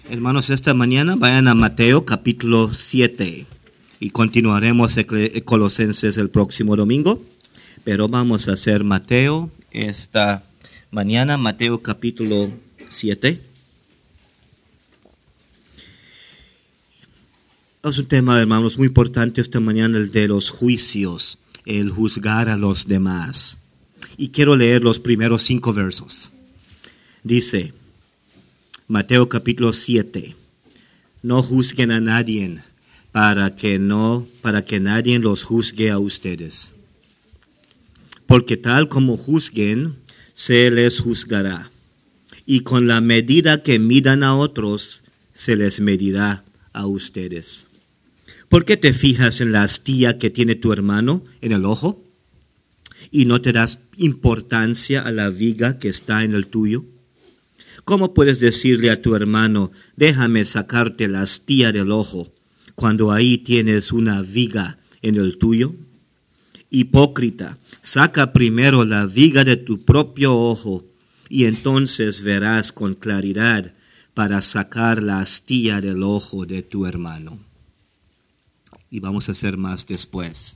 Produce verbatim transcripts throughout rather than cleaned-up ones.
Hermanos, esta mañana vayan a Mateo capítulo siete y continuaremos Colosenses el próximo domingo, pero vamos a hacer Mateo esta mañana, Mateo capítulo siete. Es un tema, hermanos, muy importante esta mañana, el de los juicios, el juzgar a los demás. Y quiero leer los primeros cinco versos. Dice Mateo capítulo siete, no juzguen a nadie para que no, para que nadie los juzgue a ustedes. Porque tal como juzguen, se les juzgará. Y con la medida que midan a otros, se les medirá a ustedes. ¿Por qué te fijas en la astilla que tiene tu hermano en el ojo y no te das importancia a la viga que está en el tuyo? ¿Cómo puedes decirle a tu hermano, déjame sacarte la astilla del ojo, cuando ahí tienes una viga en el tuyo? Hipócrita, saca primero la viga de tu propio ojo, y entonces verás con claridad para sacar la astilla del ojo de tu hermano. Y vamos a hacer más después.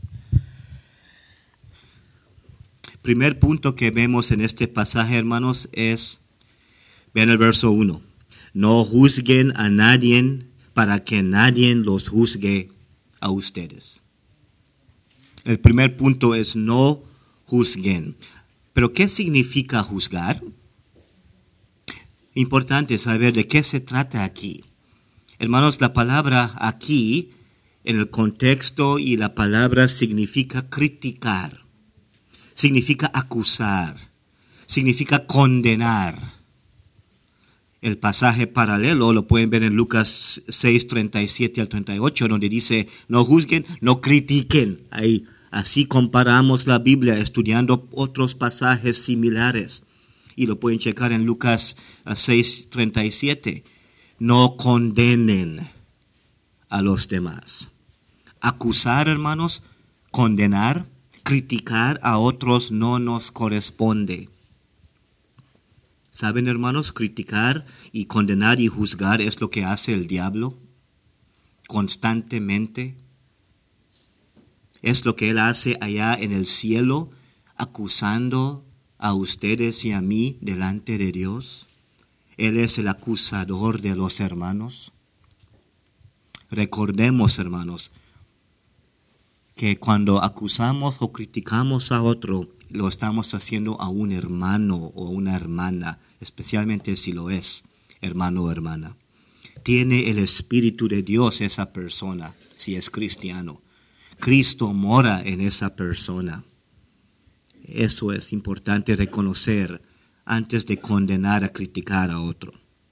Primer punto que vemos en este pasaje, hermanos, es, vean el verso uno. No juzguen a nadie para que nadie los juzgue a ustedes. El primer punto es no juzguen. ¿Pero qué significa juzgar? Importante saber de qué se trata aquí. Hermanos, la palabra aquí, en el contexto y la palabra significa criticar, significa acusar, significa condenar. El pasaje paralelo lo pueden ver en Lucas seis, treinta y siete al treinta y ocho, donde dice, no juzguen, no critiquen. Ahí, así comparamos la Biblia estudiando otros pasajes similares. Y lo pueden checar en Lucas seis, treinta y siete. No condenen a los demás. Acusar, hermanos, condenar, criticar a otros no nos corresponde. ¿Saben, hermanos? Criticar y condenar y juzgar es lo que hace el diablo constantemente. Es lo que él hace allá en el cielo, acusando a ustedes y a mí delante de Dios. Él es el acusador de los hermanos. Recordemos, hermanos, que cuando acusamos o criticamos a otro, lo estamos haciendo a un hermano o una hermana, especialmente si lo es, hermano o hermana. Tiene el Espíritu de Dios esa persona, si es cristiano. Cristo mora en esa persona. Eso es importante reconocer antes de condenar a criticar a otro.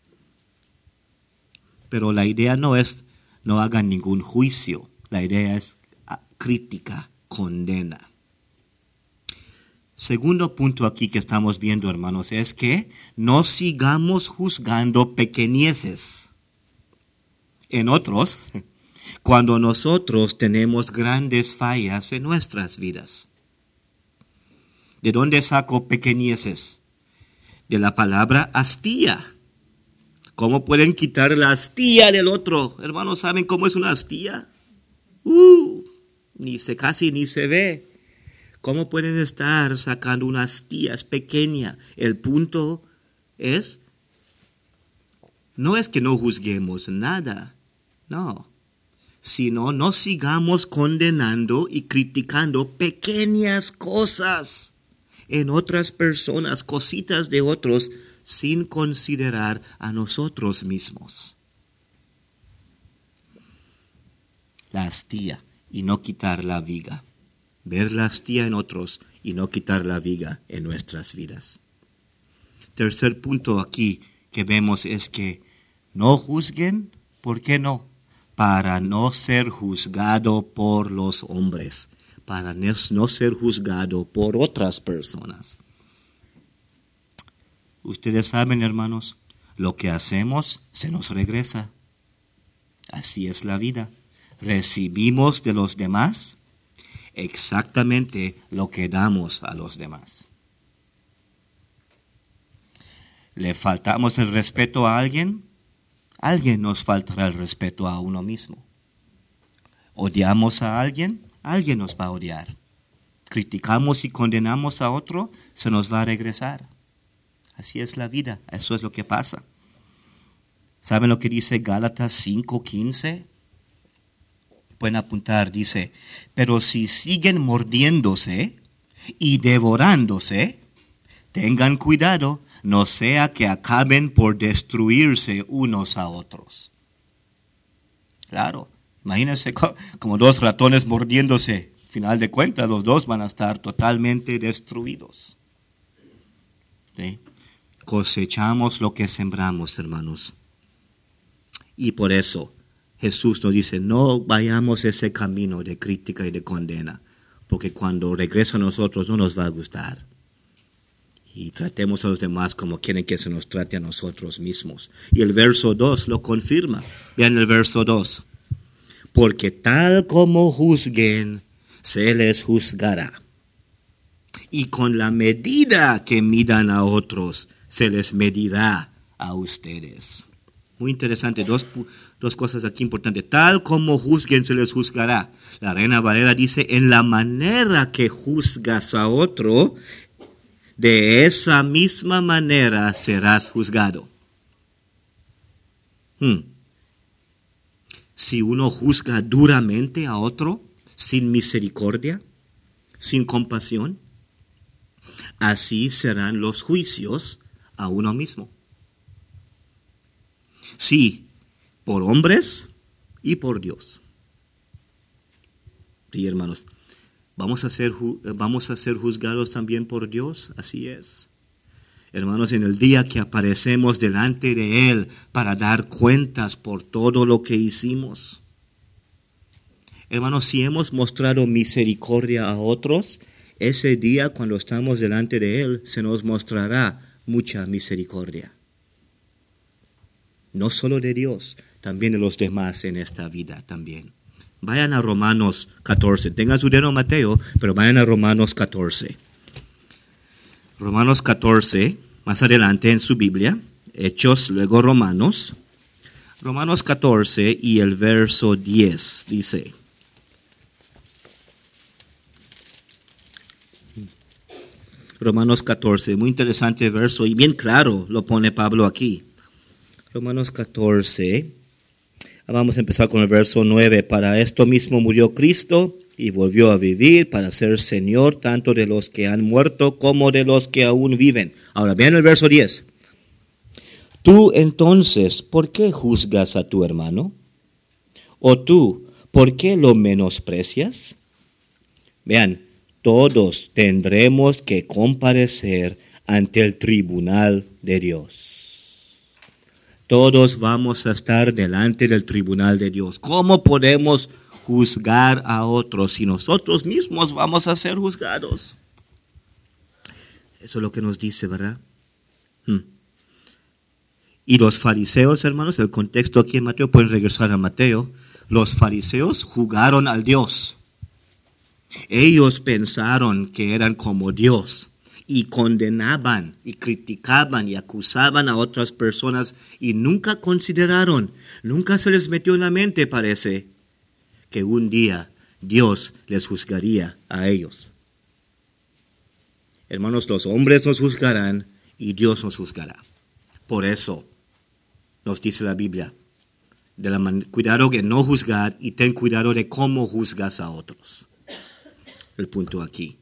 Pero la idea no es no hagan ningún juicio. La idea es crítica, condena. Segundo punto aquí que estamos viendo, hermanos, es que no sigamos juzgando pequeñeces en otros cuando nosotros tenemos grandes fallas en nuestras vidas. ¿De dónde saco pequeñeces? De la palabra astilla. ¿Cómo pueden quitar la astilla del otro? Hermanos, ¿saben cómo es una astilla? Uh, ni se casi ni se ve. ¿Cómo pueden estar sacando una astilla? Es pequeña. El punto es, no es que no juzguemos nada, no, sino no sigamos condenando y criticando pequeñas cosas en otras personas, cositas de otros, sin considerar a nosotros mismos. La astilla y no quitar la viga. Ver la astilla en otros y no quitar la viga en nuestras vidas. Tercer punto aquí que vemos es que no juzguen, ¿por qué no? Para no ser juzgado por los hombres, para no ser juzgado por otras personas. Ustedes saben, hermanos, lo que hacemos se nos regresa. Así es la vida. Recibimos de los demás exactamente lo que damos a los demás. Le faltamos el respeto a alguien, alguien nos faltará el respeto a uno mismo. Odiamos a alguien, alguien nos va a odiar. Criticamos y condenamos a otro, se nos va a regresar. Así es la vida, eso es lo que pasa. ¿Saben lo que dice Gálatas cinco quince? Pueden apuntar, dice, pero si siguen mordiéndose y devorándose, tengan cuidado, no sea que acaben por destruirse unos a otros. Claro, imagínense como dos ratones mordiéndose. Al final de cuentas, los dos van a estar totalmente destruidos. ¿Sí? Cosechamos lo que sembramos, hermanos. Y por eso Jesús nos dice, no vayamos ese camino de crítica y de condena, porque cuando regresa a nosotros no nos va a gustar. Y tratemos a los demás como quieren que se nos trate a nosotros mismos. Y el verso dos lo confirma. Vean el verso dos. Porque tal como juzguen, se les juzgará. Y con la medida que midan a otros, se les medirá a ustedes. Muy interesante, dos, dos cosas aquí importantes. Tal como juzguen, se les juzgará. La Reina Valera dice, en la manera que juzgas a otro, de esa misma manera serás juzgado. Hmm. Si uno juzga duramente a otro, sin misericordia, sin compasión, así serán los juicios a uno mismo. Sí, por hombres y por Dios. Sí, hermanos. ¿Vamos a ser, vamos a ser juzgados también por Dios? Así es. Hermanos, en el día que aparecemos delante de Él para dar cuentas por todo lo que hicimos. Hermanos, si hemos mostrado misericordia a otros, ese día cuando estamos delante de Él se nos mostrará mucha misericordia. No solo de Dios, también de los demás en esta vida también. Vayan a Romanos catorce. Tengan su dedo Mateo, pero vayan a Romanos catorce. Romanos catorce, más adelante en su Biblia. Hechos, luego Romanos. Romanos catorce y el verso diez dice. Romanos catorce, muy interesante verso y bien claro lo pone Pablo aquí. Romanos catorce. Vamos a empezar con el verso nueve. Para esto mismo murió Cristo y volvió a vivir para ser Señor tanto de los que han muerto como de los que aún viven. Ahora vean el verso diez. Tú entonces, ¿por qué juzgas a tu hermano? ¿O tú, por qué lo menosprecias? Vean, todos tendremos que comparecer ante el tribunal de Dios. Todos vamos a estar delante del tribunal de Dios. ¿Cómo podemos juzgar a otros si nosotros mismos vamos a ser juzgados? Eso es lo que nos dice, ¿verdad? Hmm. Y los fariseos, hermanos, el contexto aquí en Mateo, pueden regresar a Mateo. Los fariseos jugaron al Dios. Ellos pensaron que eran como Dios. Y condenaban, y criticaban, y acusaban a otras personas, y nunca consideraron, nunca se les metió en la mente, parece, que un día Dios les juzgaría a ellos. Hermanos, los hombres nos juzgarán, y Dios nos juzgará. Por eso, nos dice la Biblia, de la man- cuidado de no juzgar, y ten cuidado de cómo juzgas a otros. El punto aquí.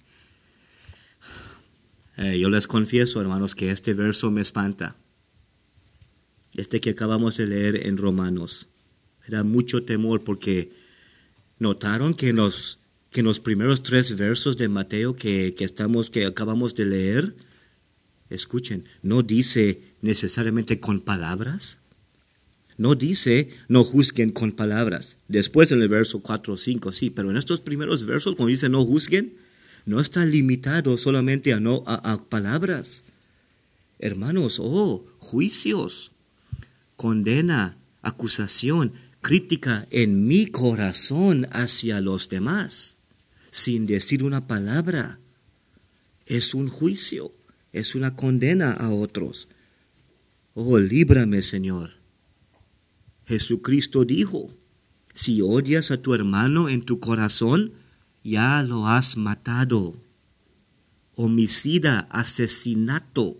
Eh, yo les confieso, hermanos, que este verso me espanta. Este que acabamos de leer en Romanos. Me da mucho temor porque notaron que en los, que en los primeros tres versos de Mateo que, que, estamos, que acabamos de leer, escuchen, no dice necesariamente con palabras. No dice no juzguen con palabras. Después en el verso cuatro o cinco, sí, pero en estos primeros versos cuando dice no juzguen, no está limitado solamente a, no, a, a palabras. Hermanos, oh, juicios, condena, acusación, crítica en mi corazón hacia los demás, sin decir una palabra. Es un juicio, es una condena a otros. Oh, líbrame, Señor. Jesucristo dijo, si odias a tu hermano en tu corazón, ya lo has matado. Homicida, asesinato.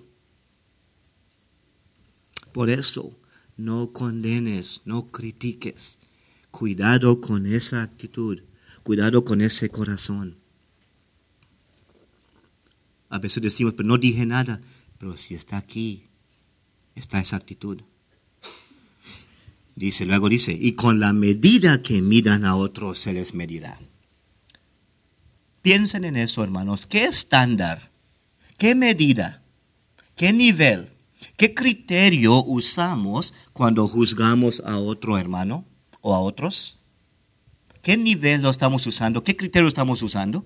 Por eso, no condenes, no critiques. Cuidado con esa actitud, cuidado con ese corazón. A veces decimos, pero no dije nada, pero si está aquí, está esa actitud. Dice, luego dice, y con la medida que midan a otros se les medirá. Piensen en eso, hermanos. ¿Qué estándar, qué medida, qué nivel, qué criterio usamos cuando juzgamos a otro hermano o a otros? ¿Qué nivel lo estamos usando? ¿Qué criterio estamos usando?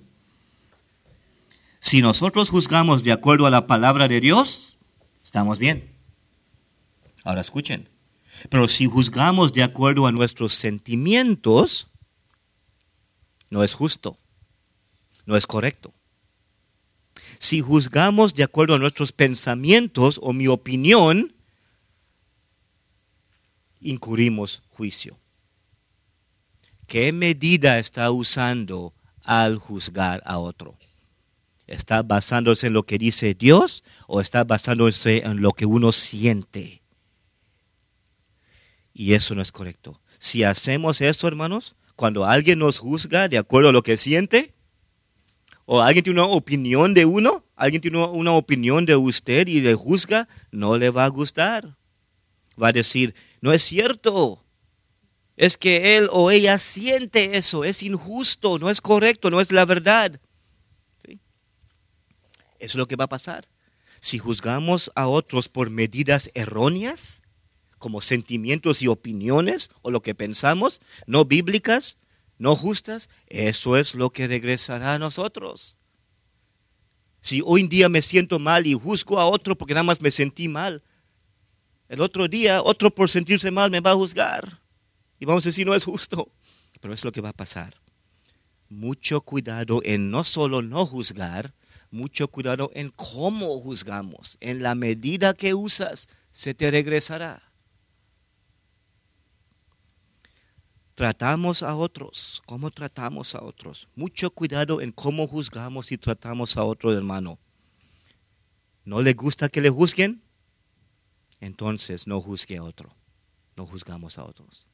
Si nosotros juzgamos de acuerdo a la palabra de Dios, estamos bien. Ahora escuchen. Pero si juzgamos de acuerdo a nuestros sentimientos, no es justo, no es correcto. Si juzgamos de acuerdo a nuestros pensamientos o mi opinión, incurrimos juicio. ¿Qué medida está usando al juzgar a otro? ¿Está basándose en lo que dice Dios o está basándose en lo que uno siente? Y eso no es correcto. Si hacemos eso, hermanos, cuando alguien nos juzga de acuerdo a lo que siente, o alguien tiene una opinión de uno, alguien tiene una opinión de usted y le juzga, no le va a gustar. Va a decir, no es cierto. Es que él o ella siente eso, es injusto, no es correcto, no es la verdad. ¿Sí? Eso es lo que va a pasar. Si juzgamos a otros por medidas erróneas, como sentimientos y opiniones, o lo que pensamos, no bíblicas, no justas, eso es lo que regresará a nosotros. Si hoy en día me siento mal y juzgo a otro porque nada más me sentí mal, el otro día otro por sentirse mal me va a juzgar. Y vamos a decir, no es justo. Pero es lo que va a pasar. Mucho cuidado en no solo no juzgar, mucho cuidado en cómo juzgamos. En la medida que usas, se te regresará. Tratamos a otros. ¿Cómo tratamos a otros? Mucho cuidado en cómo juzgamos y tratamos a otro hermano. ¿No le gusta que le juzguen? Entonces no juzgue a otro. No juzgamos a otros.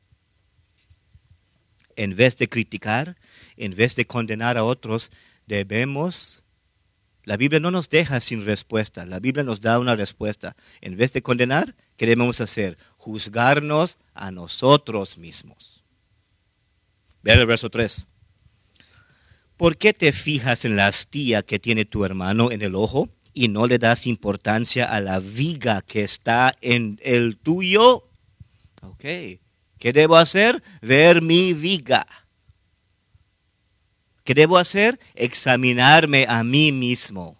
En vez de criticar, en vez de condenar a otros, debemos... La Biblia no nos deja sin respuesta. La Biblia nos da una respuesta. En vez de condenar, ¿qué debemos hacer? Juzgarnos a nosotros mismos. Vean el verso tres. ¿Por qué te fijas en la astilla que tiene tu hermano en el ojo y no le das importancia a la viga que está en el tuyo? Ok. ¿Qué debo hacer? Ver mi viga. ¿Qué debo hacer? Examinarme a mí mismo.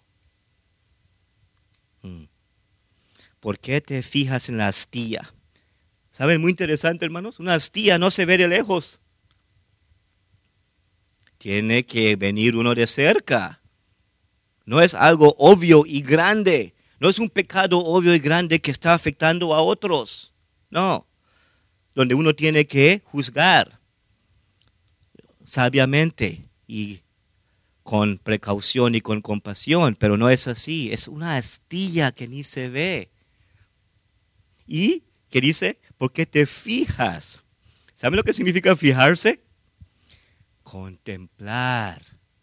¿Por qué te fijas en la astilla? ¿Saben? Muy interesante, hermanos. Una astilla no se ve de lejos. Tiene que venir uno de cerca. No es algo obvio y grande. No es un pecado obvio y grande que está afectando a otros. No. Donde uno tiene que juzgar sabiamente y con precaución y con compasión, pero no es así. Es una astilla que ni se ve. ¿Y qué dice? ¿Por qué te fijas? ¿Saben lo que significa fijarse? Contemplar,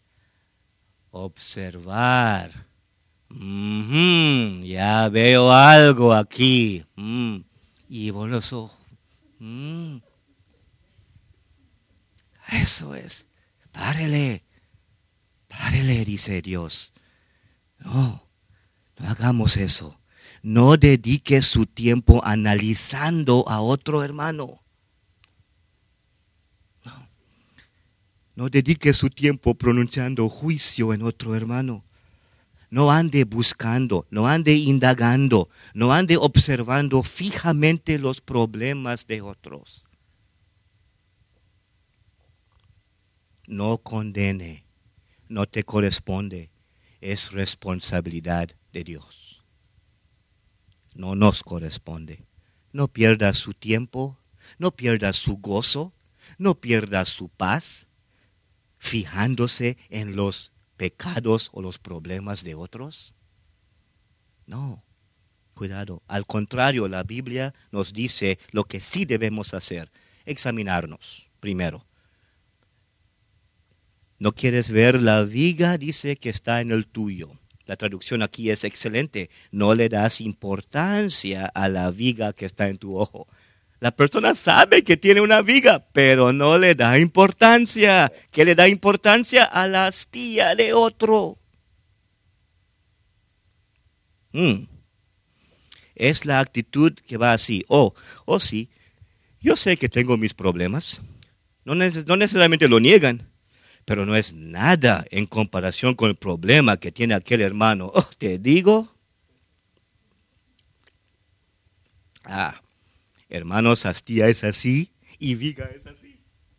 observar. Mm-hmm, ya veo algo aquí. Mm. Y por los ojos. Mm. Eso es. Párele. Párele, dice Dios. No, no hagamos eso. No dedique su tiempo analizando a otro hermano. No. No dedique su tiempo pronunciando juicio en otro hermano. No ande buscando, no ande indagando, no ande observando fijamente los problemas de otros. No condene, no te corresponde, es responsabilidad de Dios. No nos corresponde. No pierda su tiempo, no pierda su gozo, no pierda su paz, fijándose en los pecados o los problemas de otros. No, cuidado. Al contrario, la Biblia nos dice lo que sí debemos hacer. Examinarnos primero. ¿No quieres ver la viga? Dice que está en el tuyo. La traducción aquí es excelente. No le das importancia a la viga que está en tu ojo. La persona sabe que tiene una viga, pero no le da importancia. ¿Qué le da importancia? A la astilla de otro. Mm. Es la actitud que va así. Oh, oh sí, yo sé que tengo mis problemas. No, neces- no necesariamente lo niegan, pero no es nada en comparación con el problema que tiene aquel hermano. Oh, te digo. Ah, hermanos, astilla es así y viga es así.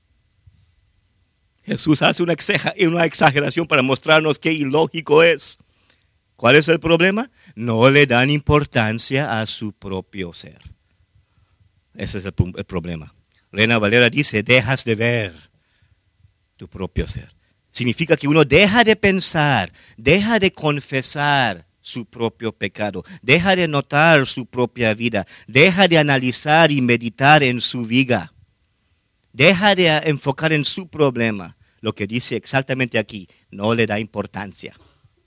Jesús hace una, exager- una exageración para mostrarnos qué ilógico es. ¿Cuál es el problema? No le dan importancia a su propio ser. Ese es el, el problema. Reina Valera dice, dejas de ver tu propio ser. Significa que uno deja de pensar, deja de confesar su propio pecado, deja de notar su propia vida, deja de analizar y meditar en su viga, deja de enfocar en su problema. Lo que dice exactamente aquí, no le da importancia.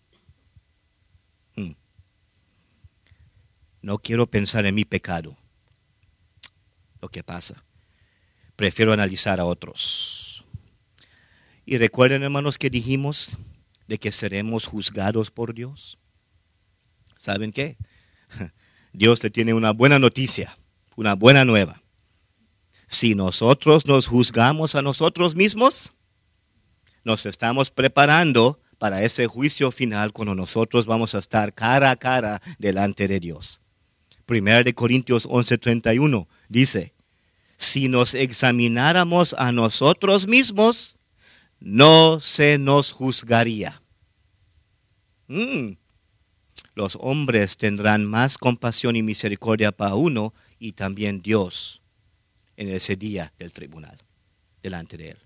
Hmm. No quiero pensar en mi pecado. Lo que pasa. Prefiero analizar a otros. Y recuerden, hermanos, que dijimos de que seremos juzgados por Dios. ¿Saben qué? Dios le tiene una buena noticia, una buena nueva. Si nosotros nos juzgamos a nosotros mismos, nos estamos preparando para ese juicio final cuando nosotros vamos a estar cara a cara delante de Dios. Primera de Corintios once treinta y uno dice, si nos examináramos a nosotros mismos, no se nos juzgaría. Mm. Los hombres tendrán más compasión y misericordia para uno y también Dios en ese día del tribunal, delante de Él.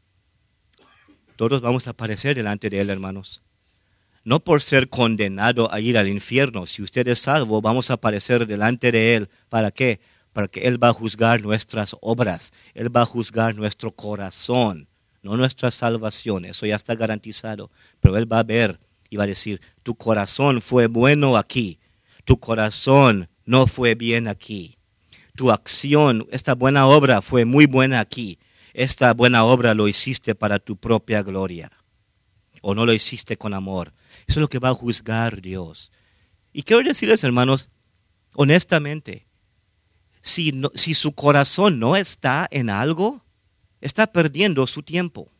Todos vamos a aparecer delante de Él, hermanos. No por ser condenado a ir al infierno. Si usted es salvo, vamos a aparecer delante de Él. ¿Para qué? Para que Él va a juzgar nuestras obras. Él va a juzgar nuestro corazón, no nuestra salvación. Eso ya está garantizado. Pero Él va a ver y va a decir, tu corazón fue bueno aquí. Tu corazón no fue bien aquí. Tu acción, esta buena obra fue muy buena aquí. Esta buena obra lo hiciste para tu propia gloria. O no lo hiciste con amor. Eso es lo que va a juzgar Dios. Y quiero decirles, hermanos, honestamente, si, no, si su corazón no está en algo, está perdiendo su tiempo.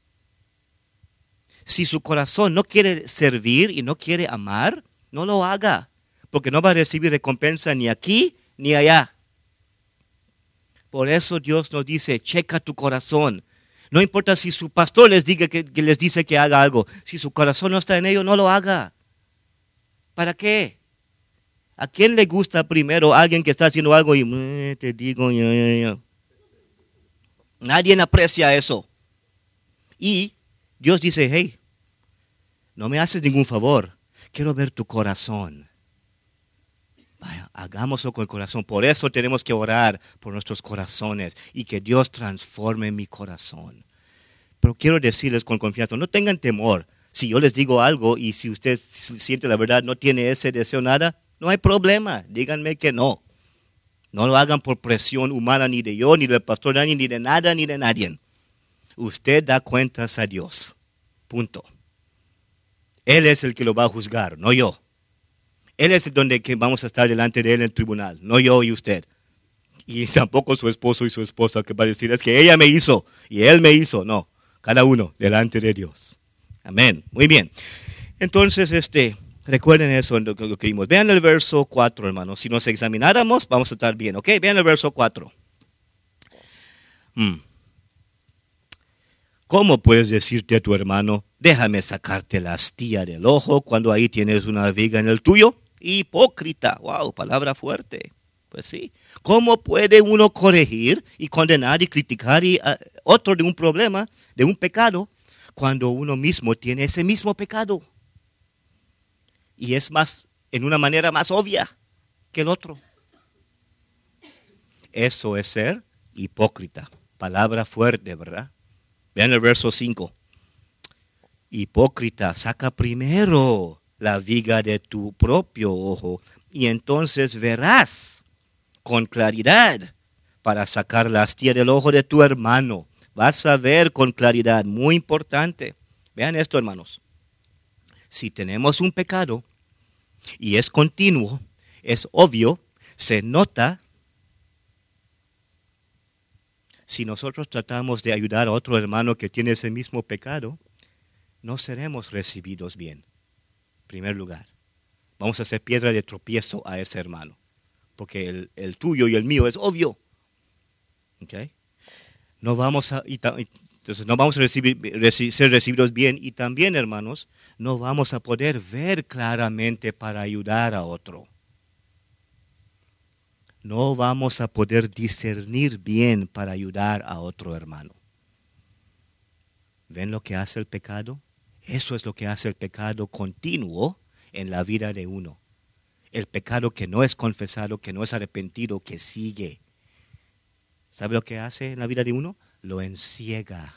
Si su corazón no quiere servir y no quiere amar, no lo haga, porque no va a recibir recompensa ni aquí ni allá. Por eso Dios nos dice, checa tu corazón. No importa si su pastor les diga que, que les dice que haga algo. Si su corazón no está en ello, no lo haga. ¿Para qué? ¿A quién le gusta primero alguien que está haciendo algo y eh, te digo, yo, yo, yo? Nadie aprecia eso. Y Dios dice, hey, no me haces ningún favor. Quiero ver tu corazón. Vaya, hagámoslo con el corazón. Por eso tenemos que orar por nuestros corazones y que Dios transforme mi corazón. Pero quiero decirles con confianza, no tengan temor. Si yo les digo algo y si usted siente la verdad, no tiene ese deseo nada, no hay problema. Díganme que no. No lo hagan por presión humana ni de yo, ni del pastor Dani, ni de nada, ni de nadie. Usted da cuentas a Dios. Punto. Él es el que lo va a juzgar, no yo. Él es el donde que vamos a estar delante de Él en el tribunal, no yo y usted. Y tampoco su esposo y su esposa que va a decir, es que ella me hizo y él me hizo. No, cada uno delante de Dios. Amén. Muy bien. Entonces, este, recuerden eso, lo que vimos. Vean el verso cuatro, hermanos. Si nos examináramos, vamos a estar bien, ¿ok? Vean el verso cuatro. Hmm. ¿Cómo puedes decirte a tu hermano, déjame sacarte la astilla del ojo cuando ahí tienes una viga en el tuyo? Hipócrita. Wow, palabra fuerte. Pues sí. ¿Cómo puede uno corregir y condenar y criticar a otro de un problema, de un pecado, cuando uno mismo tiene ese mismo pecado? Y es más, en una manera más obvia que el otro. Eso es ser hipócrita. Palabra fuerte, ¿verdad? Vean el verso cinco. Hipócrita, saca primero la viga de tu propio ojo y entonces verás con claridad para sacar la astilla del ojo de tu hermano. Vas a ver con claridad, muy importante. Vean esto, hermanos. Si tenemos un pecado y es continuo, es obvio, se nota. Si nosotros tratamos de ayudar a otro hermano que tiene ese mismo pecado, no seremos recibidos bien. En primer lugar, vamos a hacer piedra de tropiezo a ese hermano, porque el, el tuyo y el mío es obvio. ¿Okay? No vamos a, y, entonces no vamos a recibir, reci, ser recibidos bien, y también, hermanos, no vamos a poder ver claramente para ayudar a otro. No vamos a poder discernir bien para ayudar a otro hermano. ¿Ven lo que hace el pecado? Eso es lo que hace el pecado continuo en la vida de uno. El pecado que no es confesado, que no es arrepentido, que sigue. ¿Sabe lo que hace en la vida de uno? Lo enciega.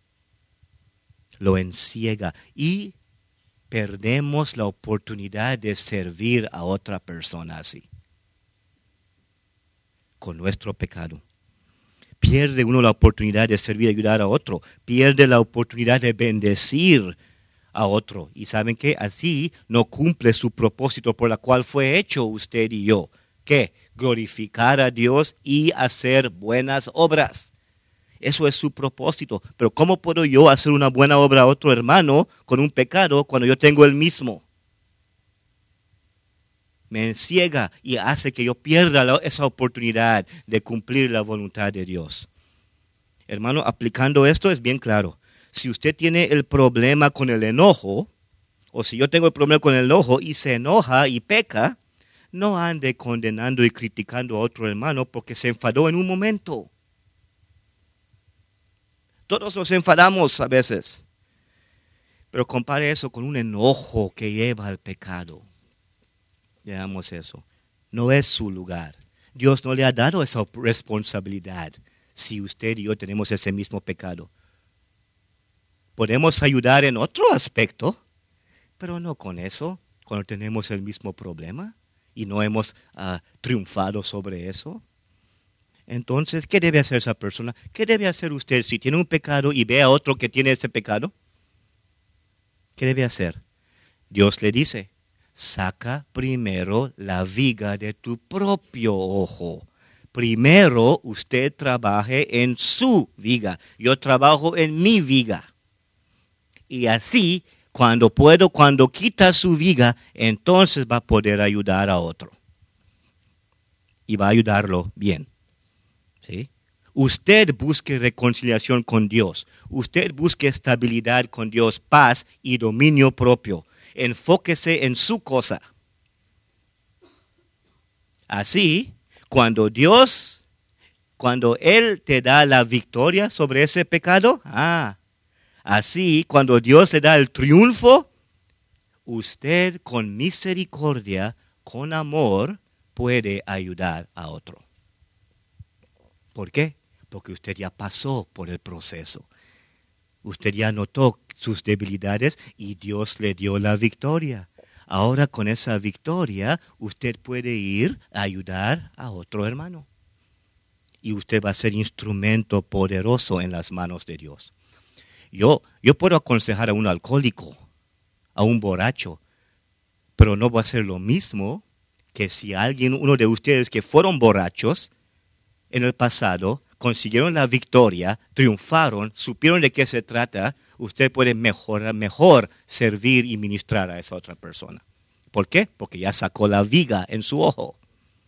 Lo enciega. Y perdemos la oportunidad de servir a otra persona así. Con nuestro pecado. Pierde uno la oportunidad de servir y ayudar a otro. Pierde la oportunidad de bendecir a otro. Y ¿saben qué? Así no cumple su propósito por la cual fue hecho usted y yo. ¿Qué? Glorificar a Dios y hacer buenas obras. Eso es su propósito. Pero ¿cómo puedo yo hacer una buena obra a otro hermano con un pecado cuando yo tengo el mismo? Me enciega y hace que yo pierda la, esa oportunidad de cumplir la voluntad de Dios. Hermano, aplicando esto es bien claro. Si usted tiene el problema con el enojo, o si yo tengo el problema con el enojo y se enoja y peca, no ande condenando y criticando a otro hermano porque se enfadó en un momento. Todos nos enfadamos a veces. Pero compare eso con un enojo que lleva al pecado. Veamos eso. No es su lugar. Dios no le ha dado esa responsabilidad si usted y yo tenemos ese mismo pecado. Podemos ayudar en otro aspecto, pero no con eso, cuando tenemos el mismo problema y no hemos uh, triunfado sobre eso. Entonces, ¿qué debe hacer esa persona? ¿Qué debe hacer usted si tiene un pecado y ve a otro que tiene ese pecado? ¿Qué debe hacer? Dios le dice, saca primero la viga de tu propio ojo. Primero usted trabaje en su viga. Yo trabajo en mi viga. Y así, cuando puedo, cuando quita su viga, entonces va a poder ayudar a otro. Y va a ayudarlo bien. ¿Sí? Usted busque reconciliación con Dios. Usted busque estabilidad con Dios, paz y dominio propio. Enfóquese en su cosa. Así, cuando Dios, cuando Él te da la victoria sobre ese pecado, ah, así, cuando Dios le da el triunfo, usted con misericordia, con amor, puede ayudar a otro. ¿Por qué? Porque usted ya pasó por el proceso. Usted ya notó sus debilidades y Dios le dio la victoria. Ahora con esa victoria, usted puede ir a ayudar a otro hermano. Y usted va a ser instrumento poderoso en las manos de Dios. Yo, yo puedo aconsejar a un alcohólico, a un borracho, pero no va a ser lo mismo que si alguien, uno de ustedes que fueron borrachos en el pasado, consiguieron la victoria, triunfaron, supieron de qué se trata, usted puede mejorar, mejor servir y ministrar a esa otra persona. ¿Por qué? Porque ya sacó la viga en su ojo.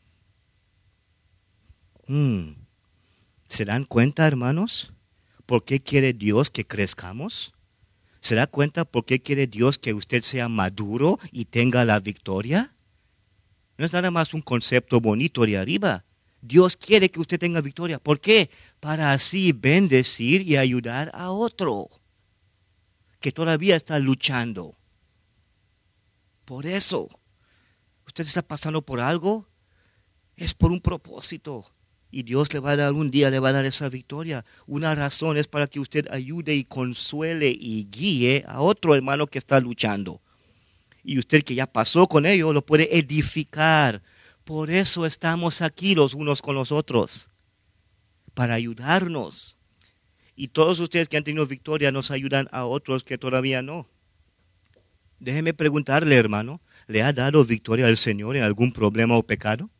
Hmm. ¿Se dan cuenta, hermanos? ¿Por qué quiere Dios que crezcamos? ¿Se da cuenta por qué quiere Dios que usted sea maduro y tenga la victoria? No es nada más un concepto bonito de arriba. Dios quiere que usted tenga victoria. ¿Por qué? Para así bendecir y ayudar a otro que todavía está luchando. Por eso, usted está pasando por algo, es por un propósito. Y Dios le va a dar un día, le va a dar esa victoria. Una razón es para que usted ayude y consuele y guíe a otro hermano que está luchando. Y usted que ya pasó con ello, lo puede edificar. Por eso estamos aquí los unos con los otros, para ayudarnos. Y todos ustedes que han tenido victoria nos ayudan a otros que todavía no. Déjeme preguntarle, hermano, ¿le ha dado victoria al Señor en algún problema o pecado?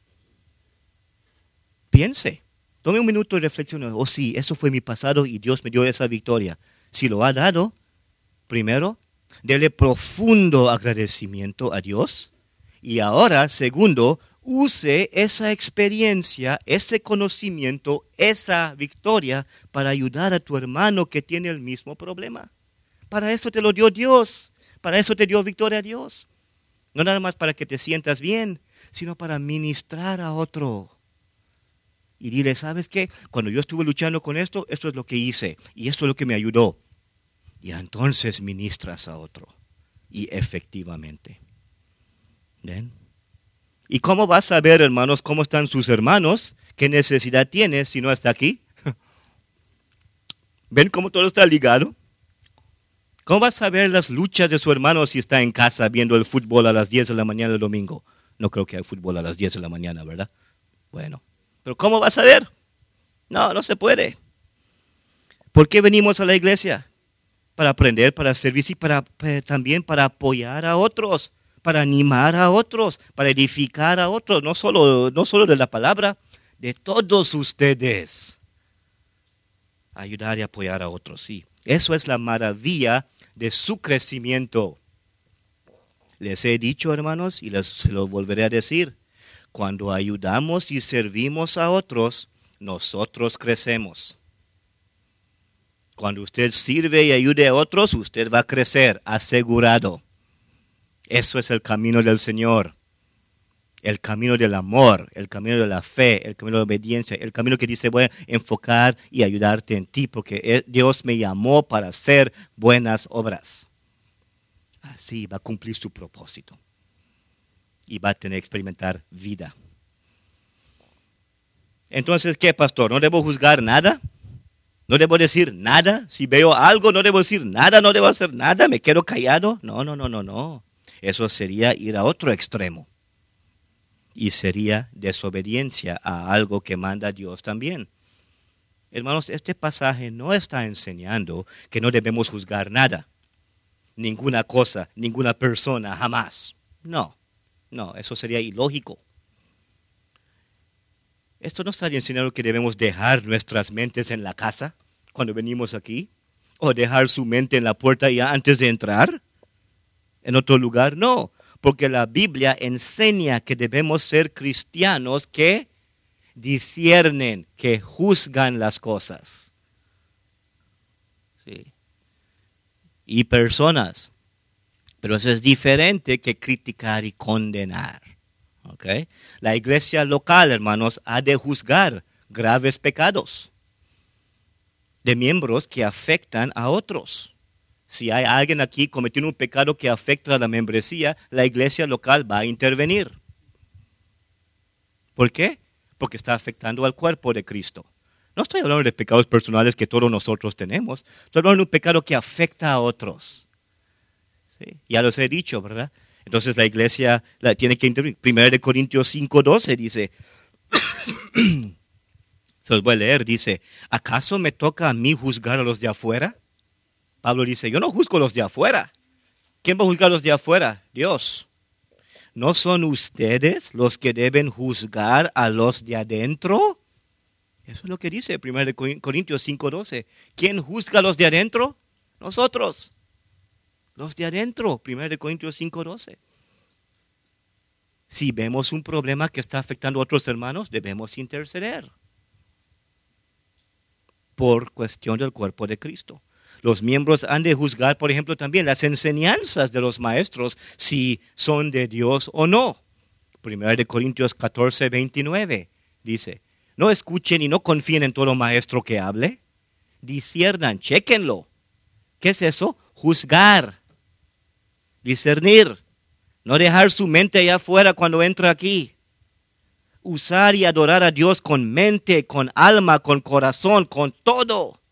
Piense, tome un minuto y reflexione. Oh sí, eso fue mi pasado y Dios me dio esa victoria. Si lo ha dado, primero, dele profundo agradecimiento a Dios. Y ahora, segundo, use esa experiencia, ese conocimiento, esa victoria para ayudar a tu hermano que tiene el mismo problema. Para eso te lo dio Dios. Para eso te dio victoria a Dios. No nada más para que te sientas bien, sino para ministrar a otro. Y dile, ¿sabes qué? Cuando yo estuve luchando con esto, esto es lo que hice. Y esto es lo que me ayudó. Y entonces ministras a otro. Y efectivamente. ¿Ven? ¿Y cómo vas a ver, hermanos, cómo están sus hermanos? ¿Qué necesidad tienes si no está aquí? ¿Ven cómo todo está ligado? ¿Cómo vas a ver las luchas de su hermano si está en casa viendo el fútbol a las diez de la mañana el domingo? No creo que hay fútbol a las diez de la mañana, ¿verdad? Bueno, pero ¿cómo vas a ver? No, no se puede. ¿Por qué venimos a la iglesia? Para aprender, para servir y para, para, también para apoyar a otros, para animar a otros, para edificar a otros, no solo, no solo de la palabra, de todos ustedes. Ayudar y apoyar a otros, sí. Eso es la maravilla de su crecimiento. Les he dicho, hermanos, y les se lo volveré a decir, cuando ayudamos y servimos a otros, nosotros crecemos. Cuando usted sirve y ayude a otros, usted va a crecer, asegurado. Eso es el camino del Señor. El camino del amor, el camino de la fe, el camino de la obediencia, el camino que dice voy a enfocar y ayudarte en ti, porque Dios me llamó para hacer buenas obras. Así va a cumplir su propósito. Y va a tener que experimentar vida. Entonces, ¿qué, pastor? ¿No debo juzgar nada? ¿No debo decir nada? Si veo algo, ¿no debo decir nada? ¿No debo hacer nada? ¿Me quedo callado? No, no, no, no, no. Eso sería ir a otro extremo. Y sería desobediencia a algo que manda Dios también. Hermanos, este pasaje no está enseñando que no debemos juzgar nada. Ninguna cosa, ninguna persona, jamás. No, no, eso sería ilógico. Esto no está enseñando que debemos dejar nuestras mentes en la casa cuando venimos aquí. O dejar su mente en la puerta ya antes de entrar en otro lugar. No. Porque la Biblia enseña que debemos ser cristianos que disciernen, que juzgan las cosas. Sí. Y personas. Pero eso es diferente que criticar y condenar. ¿Okay? La iglesia local, hermanos, ha de juzgar graves pecados de miembros que afectan a otros. Si hay alguien aquí cometiendo un pecado que afecta a la membresía, la iglesia local va a intervenir. ¿Por qué? Porque está afectando al cuerpo de Cristo. No estoy hablando de pecados personales que todos nosotros tenemos. Estoy hablando de un pecado que afecta a otros. ¿Sí? Ya los he dicho, ¿verdad? Entonces la iglesia la tiene que intervenir. Primero de Corintios cinco doce dice, se los voy a leer, dice, ¿acaso me toca a mí juzgar a los de afuera? Pablo dice, yo no juzgo a los de afuera. ¿Quién va a juzgar a los de afuera? Dios. ¿No son ustedes los que deben juzgar a los de adentro? Eso es lo que dice primero de Corintios cinco doce. ¿Quién juzga a los de adentro? Nosotros. Los de adentro, primero de Corintios cinco doce. Si vemos un problema que está afectando a otros hermanos, debemos interceder. Por cuestión del cuerpo de Cristo. Los miembros han de juzgar, por ejemplo, también las enseñanzas de los maestros, si son de Dios o no. Primera de Corintios catorce, veintinueve dice, no escuchen y no confíen en todo maestro que hable. Disciernan, chéquenlo. ¿Qué es eso? Juzgar, discernir, no dejar su mente allá afuera cuando entra aquí. Usar y adorar a Dios con mente, con alma, con corazón, con todo.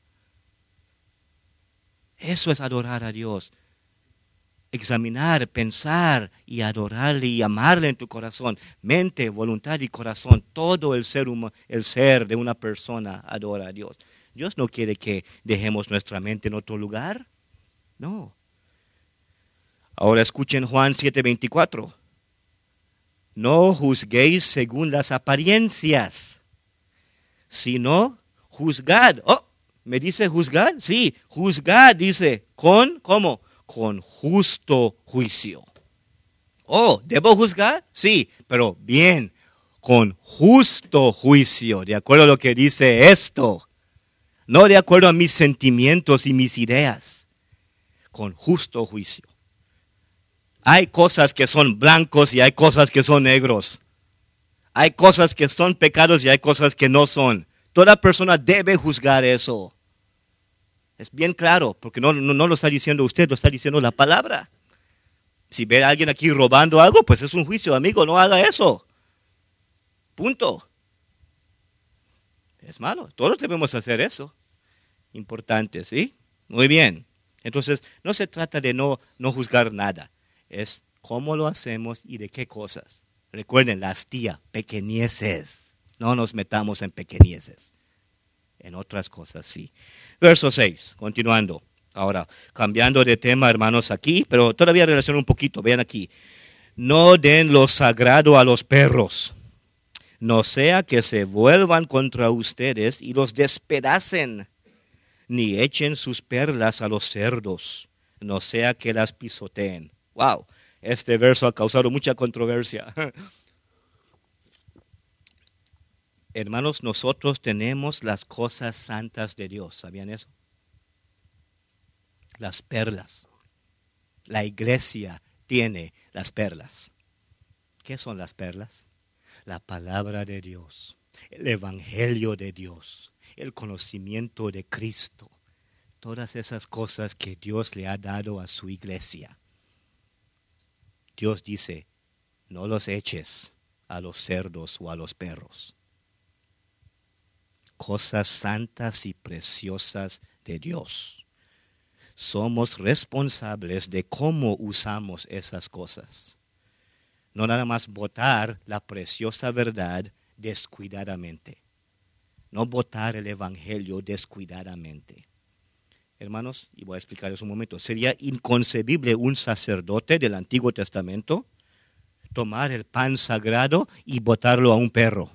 Eso es adorar a Dios. Examinar, pensar y adorarle y amarle en tu corazón. Mente, voluntad y corazón. Todo el ser, hum- el ser de una persona adora a Dios. Dios no quiere que dejemos nuestra mente en otro lugar. No. Ahora escuchen Juan siete veinticuatro. No juzguéis según las apariencias, sino juzgad. Oh, ¿me dice juzgad? Sí, juzgad, dice, con, ¿cómo? Con justo juicio. Oh, ¿debo juzgar? Sí, pero bien, con justo juicio, de acuerdo a lo que dice esto. No de acuerdo a mis sentimientos y mis ideas, con justo juicio. Hay cosas que son blancos y hay cosas que son negros. Hay cosas que son pecados y hay cosas que no son. Toda persona debe juzgar eso. Es bien claro, porque no, no, no lo está diciendo usted, lo está diciendo la palabra. Si ve a alguien aquí robando algo, pues es un juicio, amigo, no haga eso. Punto. Es malo, todos debemos hacer eso. Importante, ¿sí? Muy bien. Entonces, no se trata de no, no juzgar nada. Es cómo lo hacemos y de qué cosas. Recuerden, las tías, pequeñeces. No nos metamos en pequeñeces. En otras cosas sí. Verso seis, continuando. Ahora, cambiando de tema, hermanos, aquí, pero todavía relaciono un poquito. Vean aquí. No den lo sagrado a los perros, no sea que se vuelvan contra ustedes y los despedacen, ni echen sus perlas a los cerdos, no sea que las pisoteen. Wow, este verso ha causado mucha controversia. Hermanos, nosotros tenemos las cosas santas de Dios, ¿sabían eso? Las perlas. La iglesia tiene las perlas. ¿Qué son las perlas? La palabra de Dios, el evangelio de Dios, el conocimiento de Cristo. Todas esas cosas que Dios le ha dado a su iglesia. Dios dice, no los eches a los cerdos o a los perros. Cosas santas y preciosas de Dios. Somos responsables de cómo usamos esas cosas. No nada más botar la preciosa verdad descuidadamente. No botar el evangelio descuidadamente. Hermanos, y voy a explicarles un momento, sería inconcebible un sacerdote del Antiguo Testamento tomar el pan sagrado y botarlo a un perro.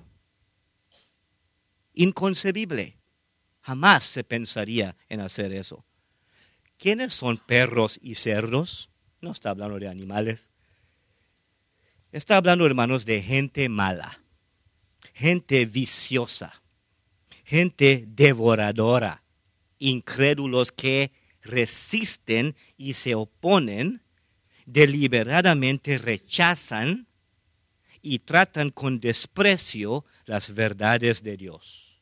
Inconcebible. Jamás se pensaría en hacer eso. ¿Quiénes son perros y cerdos? No está hablando de animales. Está hablando, hermanos, de gente mala, gente viciosa, gente devoradora, incrédulos que resisten y se oponen, deliberadamente rechazan y tratan con desprecio las verdades de Dios.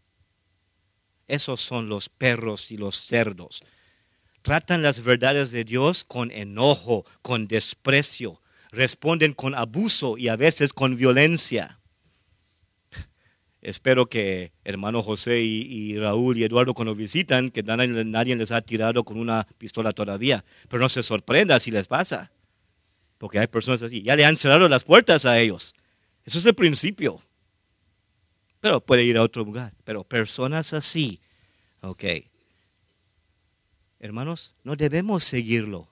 Esos son los perros y los cerdos. Tratan las verdades de Dios con enojo, con desprecio. Responden con abuso y a veces con violencia. Espero que hermano José y, y Raúl y Eduardo cuando visitan, que nadie, nadie les ha tirado con una pistola todavía. Pero no se sorprenda si les pasa. Porque hay personas así. Ya le han cerrado las puertas a ellos. Eso es el principio. Pero puede ir a otro lugar. Pero personas así. Ok. Hermanos, no debemos seguirlo.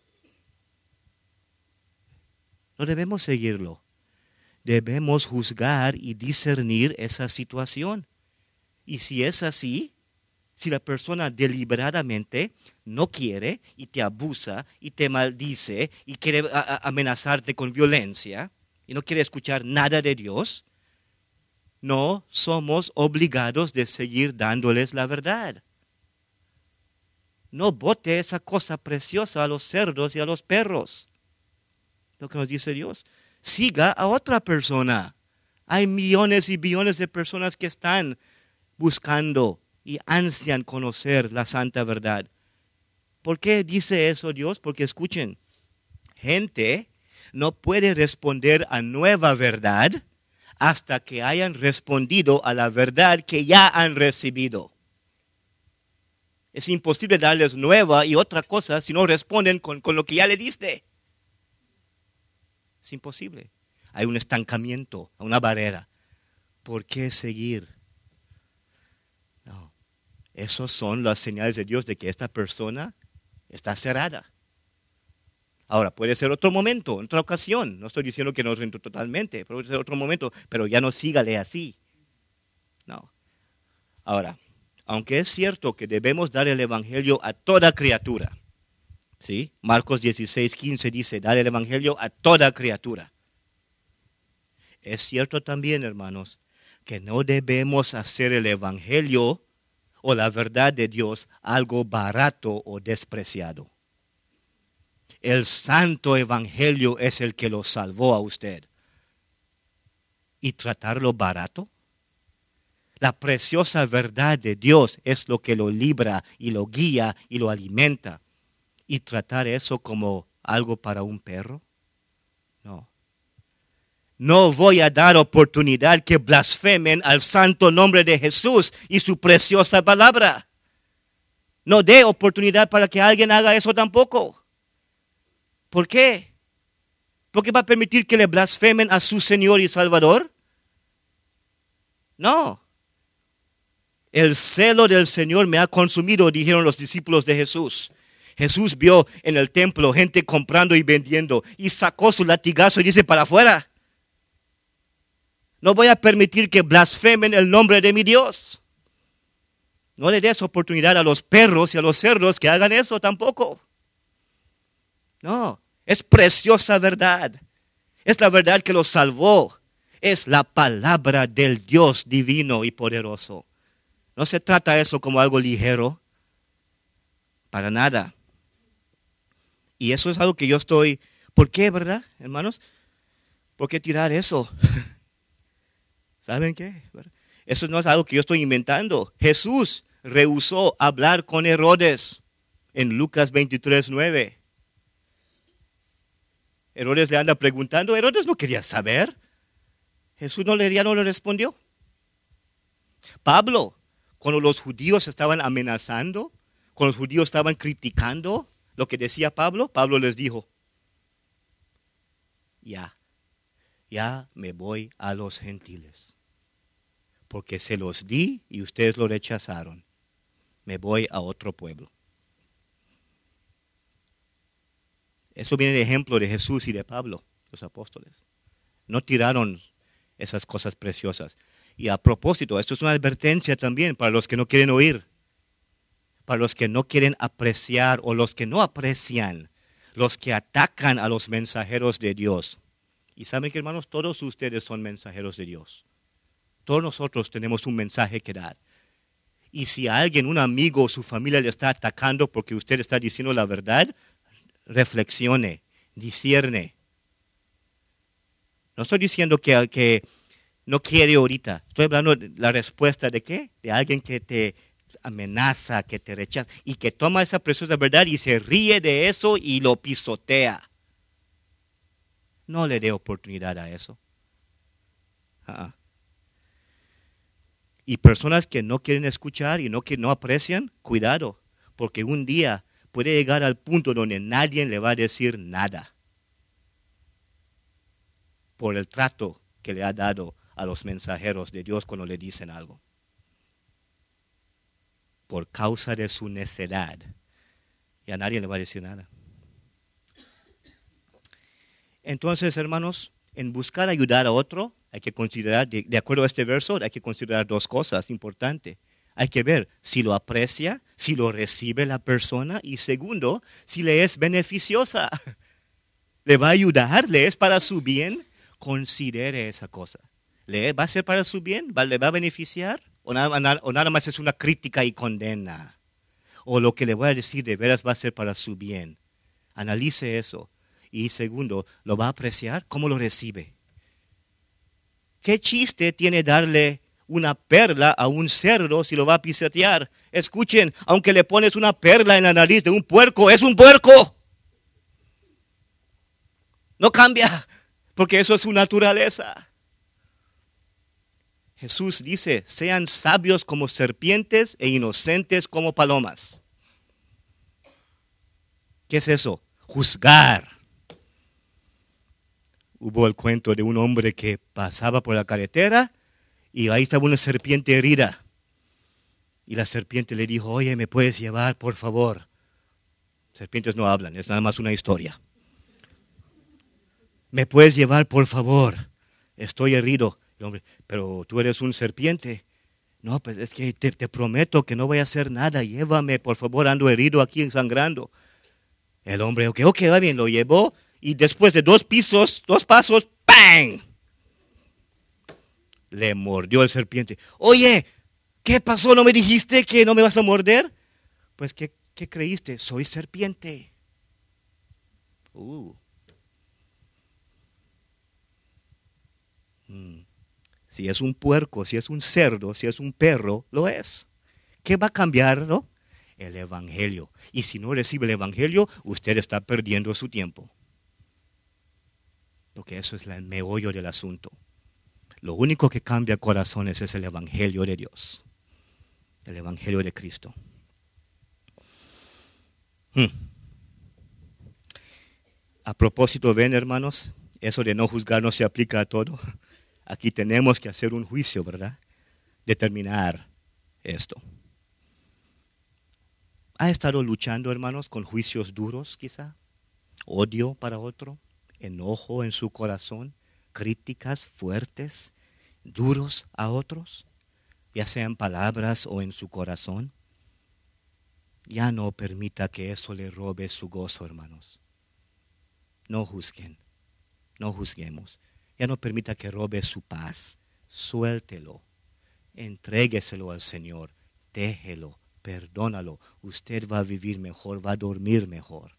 No debemos seguirlo. Debemos juzgar y discernir esa situación. Y si es así, si la persona deliberadamente no quiere y te abusa y te maldice y quiere a, a, amenazarte con violencia y no quiere escuchar nada de Dios, no somos obligados de seguir dándoles la verdad. No bote esa cosa preciosa a los cerdos y a los perros. Lo que nos dice Dios. siga a otra persona. Hay millones y billones de personas que están buscando y ansian conocer la santa verdad. ¿Por qué dice eso Dios? Porque escuchen, gente no puede responder a nueva verdad hasta que hayan respondido a la verdad que ya han recibido. Es imposible darles nueva y otra cosa si no responden con, con lo que ya le diste. Es imposible. Hay un estancamiento, una barrera. ¿Por qué seguir? No. Esas son las señales de Dios de que esta persona está cerrada. Ahora, puede ser otro momento, otra ocasión. No estoy diciendo que no rento totalmente, puede ser otro momento, pero ya no sígale así. No. Ahora, aunque es cierto que debemos dar el evangelio a toda criatura, ¿sí? Marcos dieciséis, quince dice, dar el evangelio a toda criatura. Es cierto también, hermanos, que no debemos hacer el evangelio o la verdad de Dios algo barato o despreciado. El santo evangelio es el que lo salvó a usted. ¿Y tratarlo barato? La preciosa verdad de Dios es lo que lo libra y lo guía y lo alimenta. ¿Y tratar eso como algo para un perro? No. No voy a dar oportunidad que blasfemen al santo nombre de Jesús y su preciosa palabra. No dé oportunidad para que alguien haga eso tampoco. ¿Por qué? ¿Por qué va a permitir que le blasfemen a su Señor y Salvador? No. El celo del Señor me ha consumido, dijeron los discípulos de Jesús. Jesús vio en el templo gente comprando y vendiendo y sacó su latigazo y dice, para afuera. No voy a permitir que blasfemen el nombre de mi Dios. No le des oportunidad a los perros y a los cerdos que hagan eso tampoco. No, es preciosa verdad. Es la verdad que los salvó. Es la palabra del Dios divino y poderoso. No se trata eso como algo ligero. Para nada. Y eso es algo que yo estoy... ¿Por qué, verdad, hermanos? ¿Por qué tirar eso? ¿Saben qué? Eso no es algo que yo estoy inventando. Jesús rehusó hablar con Herodes en Lucas veintitrés, nueve. Herodes le anda preguntando. Herodes no quería saber. Jesús no le, ya no le respondió. Pablo, cuando los judíos estaban amenazando, cuando los judíos estaban criticando lo que decía Pablo, Pablo les dijo, ya, ya me voy a los gentiles, porque se los di y ustedes lo rechazaron. Me voy a otro pueblo. Eso viene de ejemplo de Jesús y de Pablo, los apóstoles. No tiraron esas cosas preciosas. Y a propósito, esto es una advertencia también para los que no quieren oír, para los que no quieren apreciar o los que no aprecian, los que atacan a los mensajeros de Dios. Y saben que, hermanos, todos ustedes son mensajeros de Dios. Todos nosotros tenemos un mensaje que dar. Y si a alguien, un amigo o su familia le está atacando porque usted está diciendo la verdad, reflexione, discierne. No estoy diciendo que, que no quiere ahorita. Estoy hablando de la respuesta de qué? De alguien que te amenaza, que te rechaza y que toma esa preciosa verdad y se ríe de eso y lo pisotea. No le dé oportunidad a eso. Uh-uh. Y personas que no quieren escuchar y no, que no aprecian, cuidado, porque un día puede llegar al punto donde nadie le va a decir nada por el trato que le ha dado a los mensajeros de Dios cuando le dicen algo. Por causa de su necedad. Y a nadie le va a decir nada. Entonces, hermanos, en buscar ayudar a otro, hay que considerar, de, de acuerdo a este verso, hay que considerar dos cosas importantes. Hay que ver si lo aprecia, si lo recibe la persona y segundo, si le es beneficiosa. ¿Le va a ayudar? ¿Le es para su bien? Considere esa cosa. ¿Le va a ser para su bien? ¿Le va a beneficiar? ¿O nada, o nada más es una crítica y condena? ¿O lo que le voy a decir de veras va a ser para su bien? Analice eso. Y segundo, ¿lo va a apreciar? ¿Cómo lo recibe? ¿Qué chiste tiene darle una perla a un cerdo si lo va a pisotear? Escuchen, aunque le pones una perla en la nariz de un puerco, es un puerco. No cambia, porque eso es su naturaleza. Jesús dice, sean sabios como serpientes e inocentes como palomas. ¿Qué es eso? Juzgar. Hubo el cuento de un hombre que pasaba por la carretera y ahí estaba una serpiente herida. Y la serpiente le dijo, oye, ¿me puedes llevar, por favor? Serpientes no hablan, es nada más una historia. ¿Me puedes llevar, por favor? Estoy herido. El hombre, pero tú eres un serpiente. No, pues es que te, te prometo que no voy a hacer nada. Llévame, por favor, ando herido aquí sangrando. El hombre, ok, ok, va bien, lo llevó. Y después de dos pisos, dos pasos, ¡bang! Le mordió el serpiente. Oye, ¿qué pasó? ¿No me dijiste que no me vas a morder? Pues, ¿qué, qué creíste? Soy serpiente. Uh. Mm. Si es un puerco, si es un cerdo, si es un perro, lo es. ¿Qué va a cambiar, no? El evangelio. Y si no recibe el evangelio, usted está perdiendo su tiempo. Porque eso es el meollo del asunto. Lo único que cambia corazones es el evangelio de Dios. El evangelio de Cristo. Hmm. A propósito, ven, hermanos, eso de no juzgar no se aplica a todo. Aquí tenemos que hacer un juicio, ¿verdad? Determinar esto. ¿Ha estado luchando, hermanos, con juicios duros quizá? ¿Odio para otro? ¿Enojo en su corazón? ¿Críticas fuertes, duros a otros? Ya sean palabras o en su corazón. Ya no permita que eso le robe su gozo, hermanos. No juzguen, no juzguemos. Ya no permita que robe su paz. Suéltelo. Entrégueselo al Señor. Déjelo. Perdónalo. Usted va a vivir mejor. Va a dormir mejor.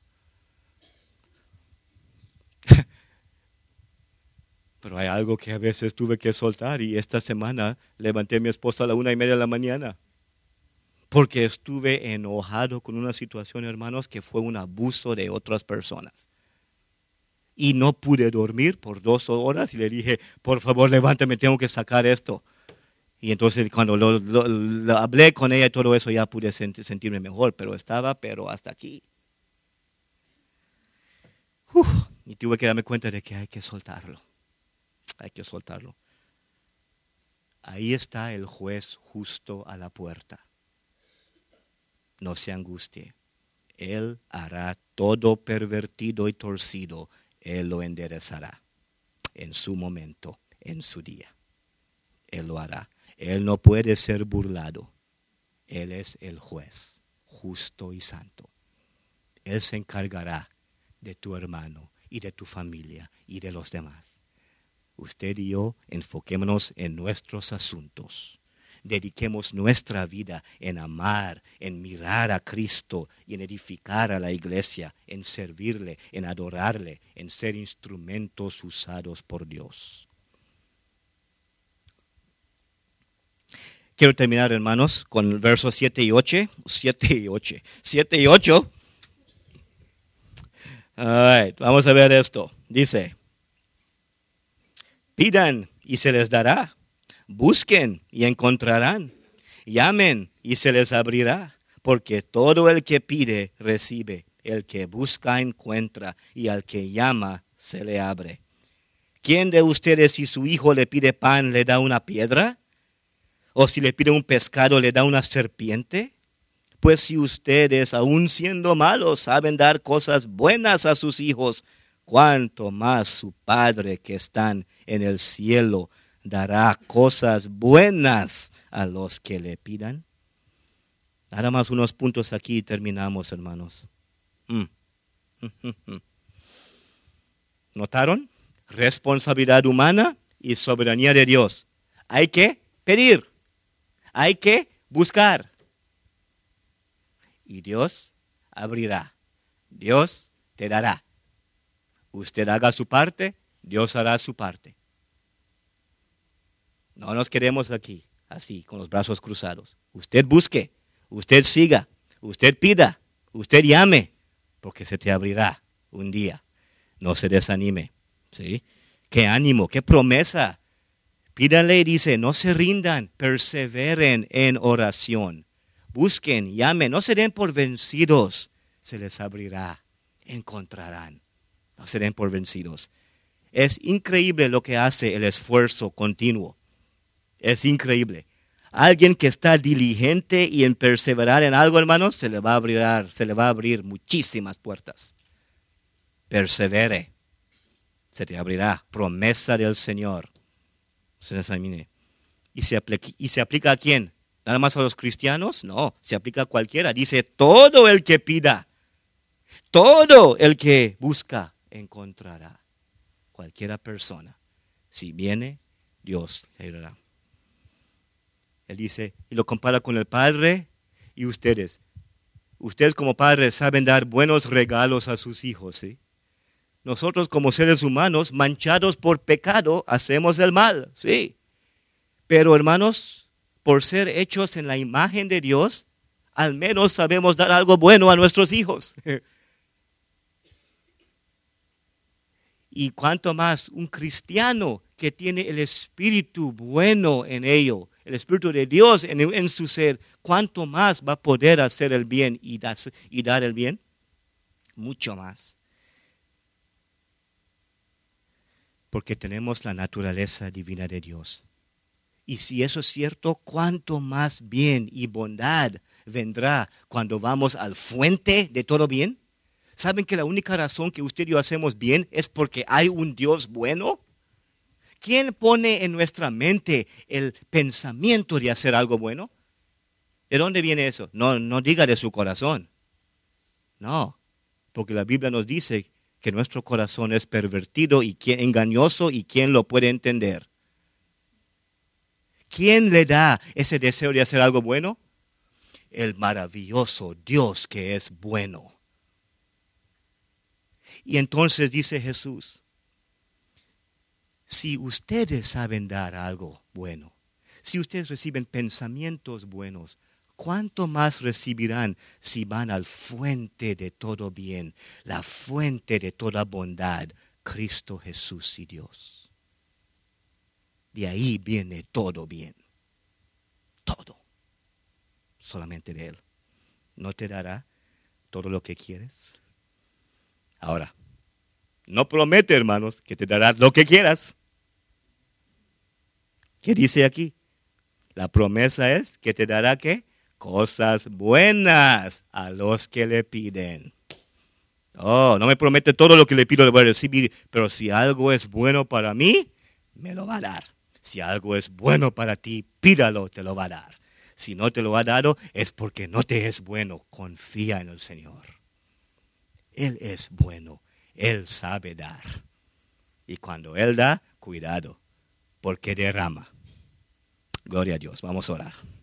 Pero hay algo que a veces tuve que soltar. Y esta semana levanté a mi esposa a la una y media de la mañana. Porque estuve enojado con una situación, hermanos, que fue un abuso de otras personas. Y no pude dormir por dos horas y le dije, por favor, levántame, tengo que sacar esto. Y entonces cuando lo, lo, lo hablé con ella y todo eso, ya pude sent- sentirme mejor, pero estaba, pero hasta aquí. Uf, y tuve que darme cuenta de que hay que soltarlo. Hay que soltarlo. Ahí está el juez justo a la puerta. No se angustie. Él hará todo pervertido y torcido. Él lo enderezará en su momento, en su día. Él lo hará. Él no puede ser burlado. Él es el juez, justo y santo. Él se encargará de tu hermano y de tu familia y de los demás. Usted y yo enfoquémonos en nuestros asuntos. Dediquemos nuestra vida en amar, en mirar a Cristo y en edificar a la iglesia, en servirle, en adorarle, en ser instrumentos usados por Dios. Quiero terminar, hermanos, con versos siete y ocho. siete y ocho. siete y ocho. All right, vamos a ver esto. Dice, pidan y se les dará. Busquen y encontrarán. Llamen y se les abrirá. Porque todo el que pide, recibe. El que busca, encuentra. Y al que llama, se le abre. ¿Quién de ustedes, si su hijo le pide pan, le da una piedra? ¿O si le pide un pescado, le da una serpiente? Pues si ustedes, aun siendo malos, saben dar cosas buenas a sus hijos, cuánto más su Padre que están en el cielo dará cosas buenas a los que le pidan. Nada más unos puntos aquí y terminamos, hermanos. Mm. ¿Notaron? Responsabilidad humana y soberanía de Dios. Hay que pedir. Hay que buscar. Y Dios abrirá. Dios te dará. Usted haga su parte, Dios hará su parte. No nos quedemos aquí, así, con los brazos cruzados. Usted busque, usted siga, usted pida, usted llame, porque se te abrirá un día. No se desanime, ¿sí? Qué ánimo, qué promesa. Pídanle y dice, no se rindan, perseveren en oración. Busquen, llamen, no se den por vencidos. Se les abrirá, encontrarán. No se den por vencidos. Es increíble lo que hace el esfuerzo continuo. Es increíble. Alguien que está diligente y en perseverar en algo, hermanos, se le va a abrir, se le va a abrir muchísimas puertas. Persevere. Se te abrirá. Promesa del Señor. Se examine. ¿Y se, aplica, ¿Y se aplica a quién? ¿Nada más a los cristianos? No, se aplica a cualquiera. Dice, todo el que pida, todo el que busca, encontrará. Cualquiera persona. Si viene, Dios le ayudará. Él dice, y lo compara con el Padre y ustedes. Ustedes como padres saben dar buenos regalos a sus hijos, ¿sí? Nosotros como seres humanos, manchados por pecado, hacemos el mal, sí. Pero hermanos, por ser hechos en la imagen de Dios, al menos sabemos dar algo bueno a nuestros hijos. Y cuanto más un cristiano que tiene el espíritu bueno en ello, el espíritu de Dios en, en su ser, cuánto más va a poder hacer el bien y, das, y dar el bien, mucho más. Porque tenemos la naturaleza divina de Dios. Y si eso es cierto, cuánto más bien y bondad vendrá cuando vamos al fuente de todo bien. ¿Saben que la única razón que usted y yo hacemos bien es porque hay un Dios bueno? ¿Quién pone en nuestra mente el pensamiento de hacer algo bueno? ¿De dónde viene eso? No, no diga de su corazón. No, porque la Biblia nos dice que nuestro corazón es pervertido y engañoso y ¿quién lo puede entender? ¿Quién le da ese deseo de hacer algo bueno? El maravilloso Dios que es bueno. Y entonces dice Jesús, si ustedes saben dar algo bueno, si ustedes reciben pensamientos buenos, ¿cuánto más recibirán si van al fuente de todo bien, la fuente de toda bondad, Cristo Jesús y Dios? De ahí viene todo bien, todo, solamente de Él. ¿No te dará todo lo que quieres? Ahora, no promete, hermanos, que te dará lo que quieras. ¿Qué dice aquí? La promesa es que te dará ¿qué? Cosas buenas a los que le piden. Oh, no me promete todo lo que le pido le voy a recibir, pero si algo es bueno para mí, me lo va a dar. Si algo es bueno para ti, pídalo, te lo va a dar. Si no te lo ha dado, es porque no te es bueno. Confía en el Señor. Él es bueno, Él sabe dar. Y cuando Él da, cuidado, porque derrama. Gloria a Dios, vamos a orar.